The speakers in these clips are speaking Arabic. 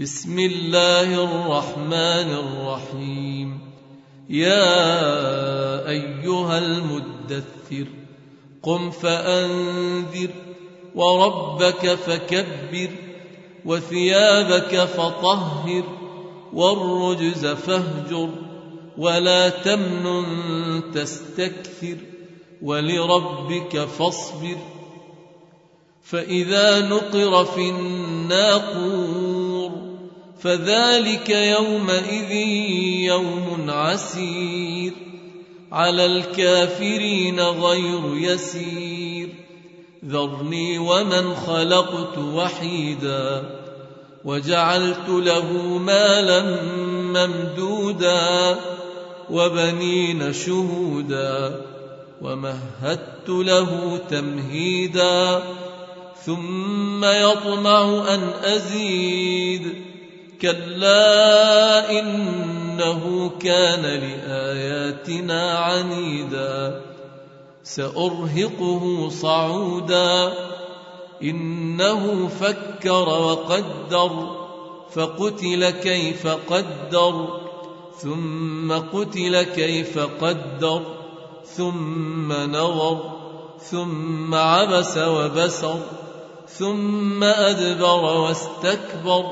بسم الله الرحمن الرحيم. يا أيها المدثر قم فأنذر وربك فكبر وثيابك فطهر والرجز فاهجر ولا تمنن تستكثر ولربك فاصبر. فإذا نقر في الناقور فذلك يومئذ يوم عسير على الكافرين غير يسير. ذرني ومن خلقت وحيدا وجعلت له مالا ممدودا وبنين شهودا ومهدت له تمهيدا ثم يطمع أن أزيد كلا إنه كان لآياتنا عنيدا سأرهقه صعودا إنه فكر وقدر فقتل كيف قدر ثم قتل كيف قدر ثم نظر ثم عبس وبسر ثم أدبر واستكبر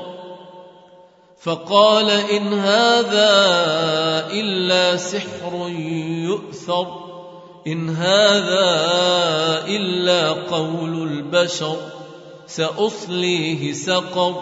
فقال إن هذا إلا سحر يؤثر إن هذا إلا قول البشر سأصليه سقر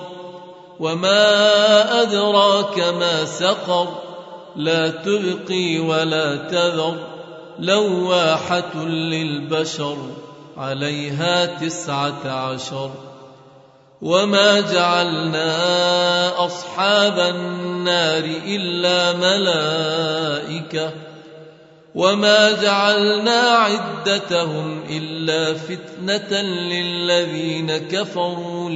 وما أدراك ما سقر لا تبقي ولا تذر لواحة للبشر عليها 19. وما جعلنا أصحاب النار إلا ملائكة وما جعلنا عدتهم إلا فتنة للذين كفروا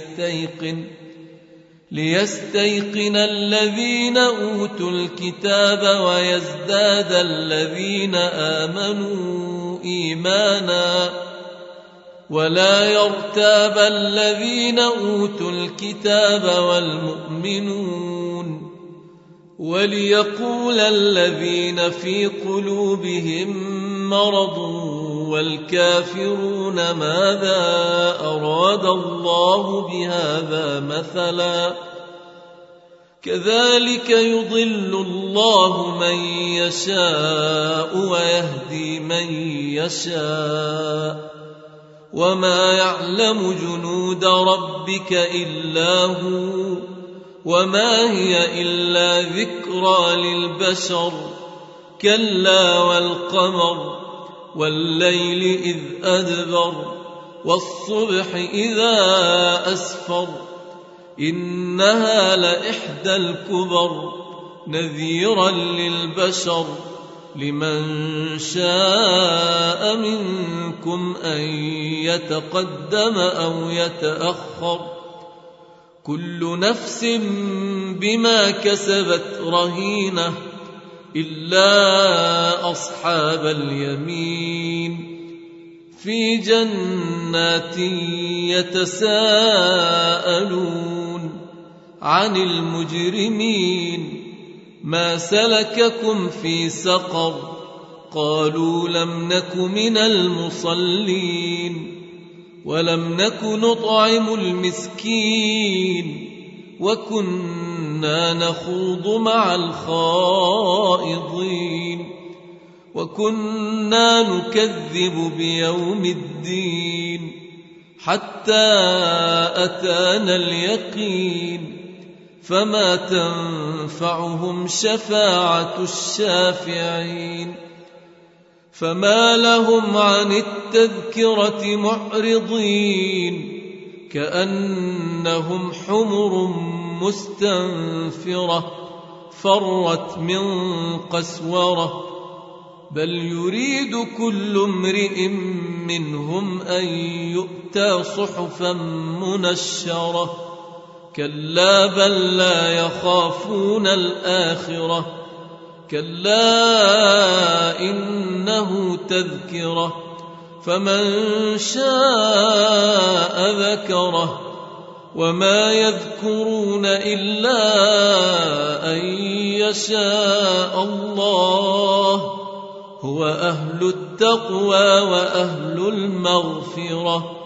ليستيقن الذين أوتوا الكتاب ويزداد الذين آمنوا إيمانا ولا يرتاب الذين أوتوا الكتاب والمؤمنون وليقول الذين في قلوبهم مرض والكافرون ماذا أراد الله بهذا مثلا كذلك يضل الله من يشاء ويهدي من يشاء وما يعلم جنود ربك إلا هو وما هي إلا ذكرى للبشر كلا والقمر والليل إذ أدبر والصبح إذا أسفر إنها لإحدى الكبر نذيرا للبشر لمن شاء منكم أن يتقدم أو يتأخر كل نفس بما كسبت رهينة إلا أصحاب اليمين في جنات يتساءلون عن المجرمين ما سلككم في سقر قالوا لم نك من المصلين ولم نك نطعم المسكين وكنا نخوض مع الخائضين وكنا نكذب بيوم الدين حتى أتانا اليقين فما تنفعهم شفاعة الشافعين فما لهم عن التذكرة معرضين كأنهم حمر مستنفرة فرت من قسورة بل يريد كل امرئ منهم أن يؤتى صحفا منشرة كلا بل لا يخافون الآخرة كلا إنه تذكرة فمن شاء ذكره وما يذكرون إلا أن يشاء الله. هو أهل التقوى وأهل المغفرة.